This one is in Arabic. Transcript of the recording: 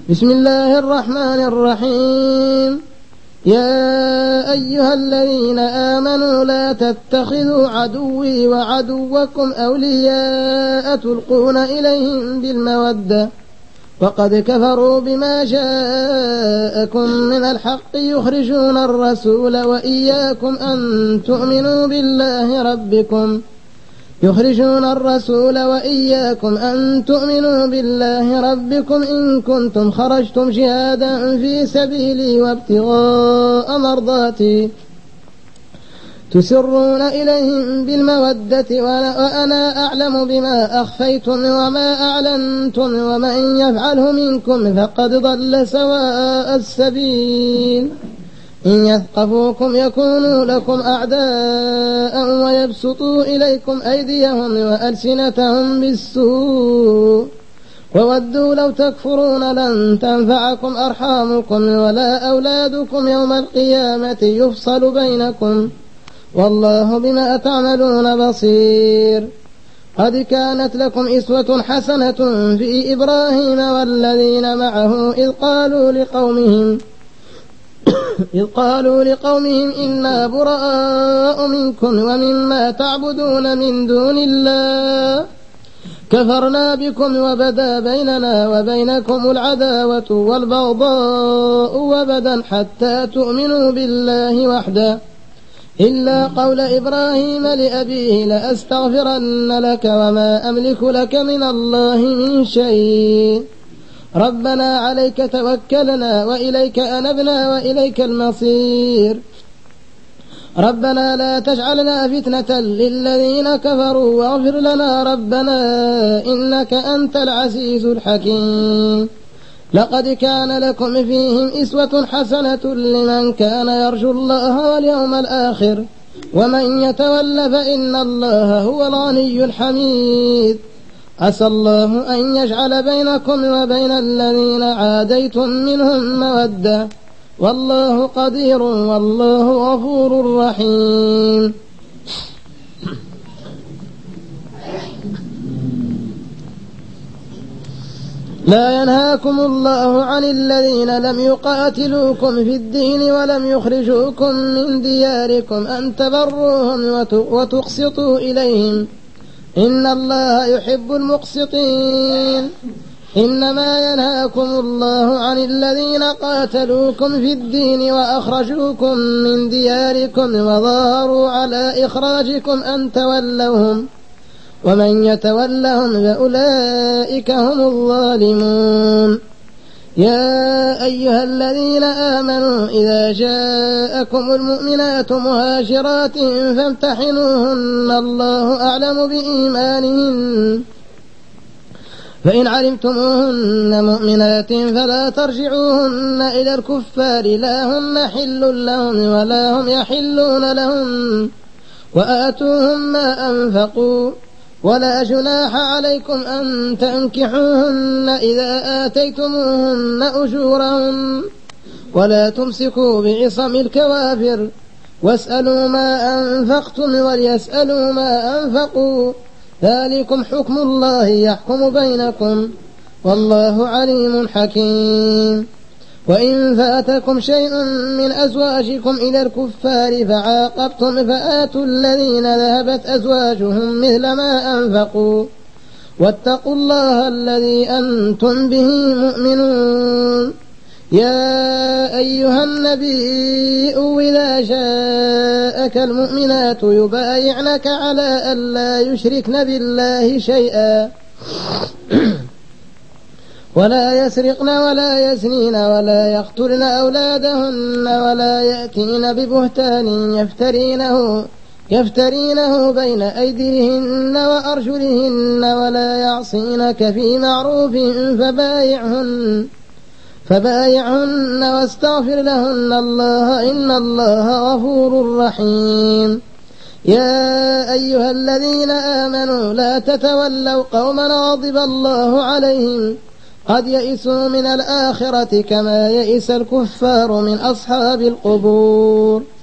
بسم الله الرحمن الرحيم. يا أيها الذين آمنوا لا تتخذوا عدوي وعدوكم أولياء تلقون إليهم بالمودة وقد كفروا بما جاءكم من الحق يخرجون الرسول وإياكم أن تؤمنوا بالله ربكم إن كنتم خرجتم جهادا في سبيلي وابتغاء مرضاتي تسرون إليهم بالمودة وأنا أعلم بما أخفيتم وما أعلنتم ومن يفعله منكم فقد ضل سواء السبيل. إن يثقفوكم يكونوا لكم أعداء ويبسطوا إليكم أيديهم وألسنتهم بالسوء وودوا لو تكفرون لن تنفعكم أرحامكم ولا أولادكم يوم القيامة يفصل بينكم والله بما تعملون بصير. قد كانت لكم أسوة حسنة في إبراهيم والذين معه إذ قالوا لقومهم إنا براء منكم ومما تعبدون من دون الله كفرنا بكم وبدا بيننا وبينكم العداوة والبغضاء وبدا حتى تؤمنوا بالله وحده إلا قول إبراهيم لأبيه لأستغفرن لك وما أملك لك من الله من شيء ربنا عليك توكلنا وإليك أنبنا وإليك المصير ربنا لا تجعلنا فتنة للذين كفروا واغفر لنا ربنا إنك أنت العزيز الحكيم. لقد كان لكم فيهم أسوة حسنة لمن كان يرجو الله واليوم الآخر ومن يتول فإن الله هو الغني الحميد. عسى الله أن يجعل بينكم وبين الذين عاديتم منهم مودة والله قدير والله غفور رحيم. لا ينهاكم الله عن الذين لم يقاتلوكم في الدين ولم يخرجوكم من دياركم أن تبروهم وتقسطوا إليهم إن الله يحب المقسطين. إنما ينهاكم الله عن الذين قاتلوكم في الدين وأخرجوكم من دياركم وظاهروا على إخراجكم أن تولوهم ومن يتولهم فأولئك هم الظالمون. يا أيها الذين آمنوا إذا جاءكم المؤمنات مهاجرات فامتحنوهن الله أعلم بإيمانهن فإن علمتموهن مؤمنات فلا ترجعوهن إلى الكفار لا هن حل لهم ولا هم يحلون لهم وآتوهم ما أنفقوا ولا جناح عليكم أن تنكحوهن إذا آتيتموهن أجورهن ولا تمسكوا بعصم الكوافر واسألوا ما أنفقتم وليسألوا ما أنفقوا ذلكم حكم الله يحكم بينكم والله عليم حكيم. وإن فاتكم شيء من أزواجكم إلى الكفار فعاقبتم فآتوا الذين ذهبت أزواجهم مثل ما أنفقوا واتقوا الله الذي أنتم به مؤمنون. يا أيها النبي إذا جاءك المؤمنات يبايعنك على ألا يشركن بالله شيئا ولا يسرقن ولا يزنين ولا يقتلن أولادهن ولا يأتين ببهتان يفترينه بين أيديهن وأرجلهن ولا يعصينك في معروف فبايعهن واستغفر لهن الله إن الله غفور رحيم. يا أيها الذين آمنوا لا تتولوا قوما غضب الله عليهم قد يئسوا من الآخرة كما يئس الكفار من أصحاب القبور.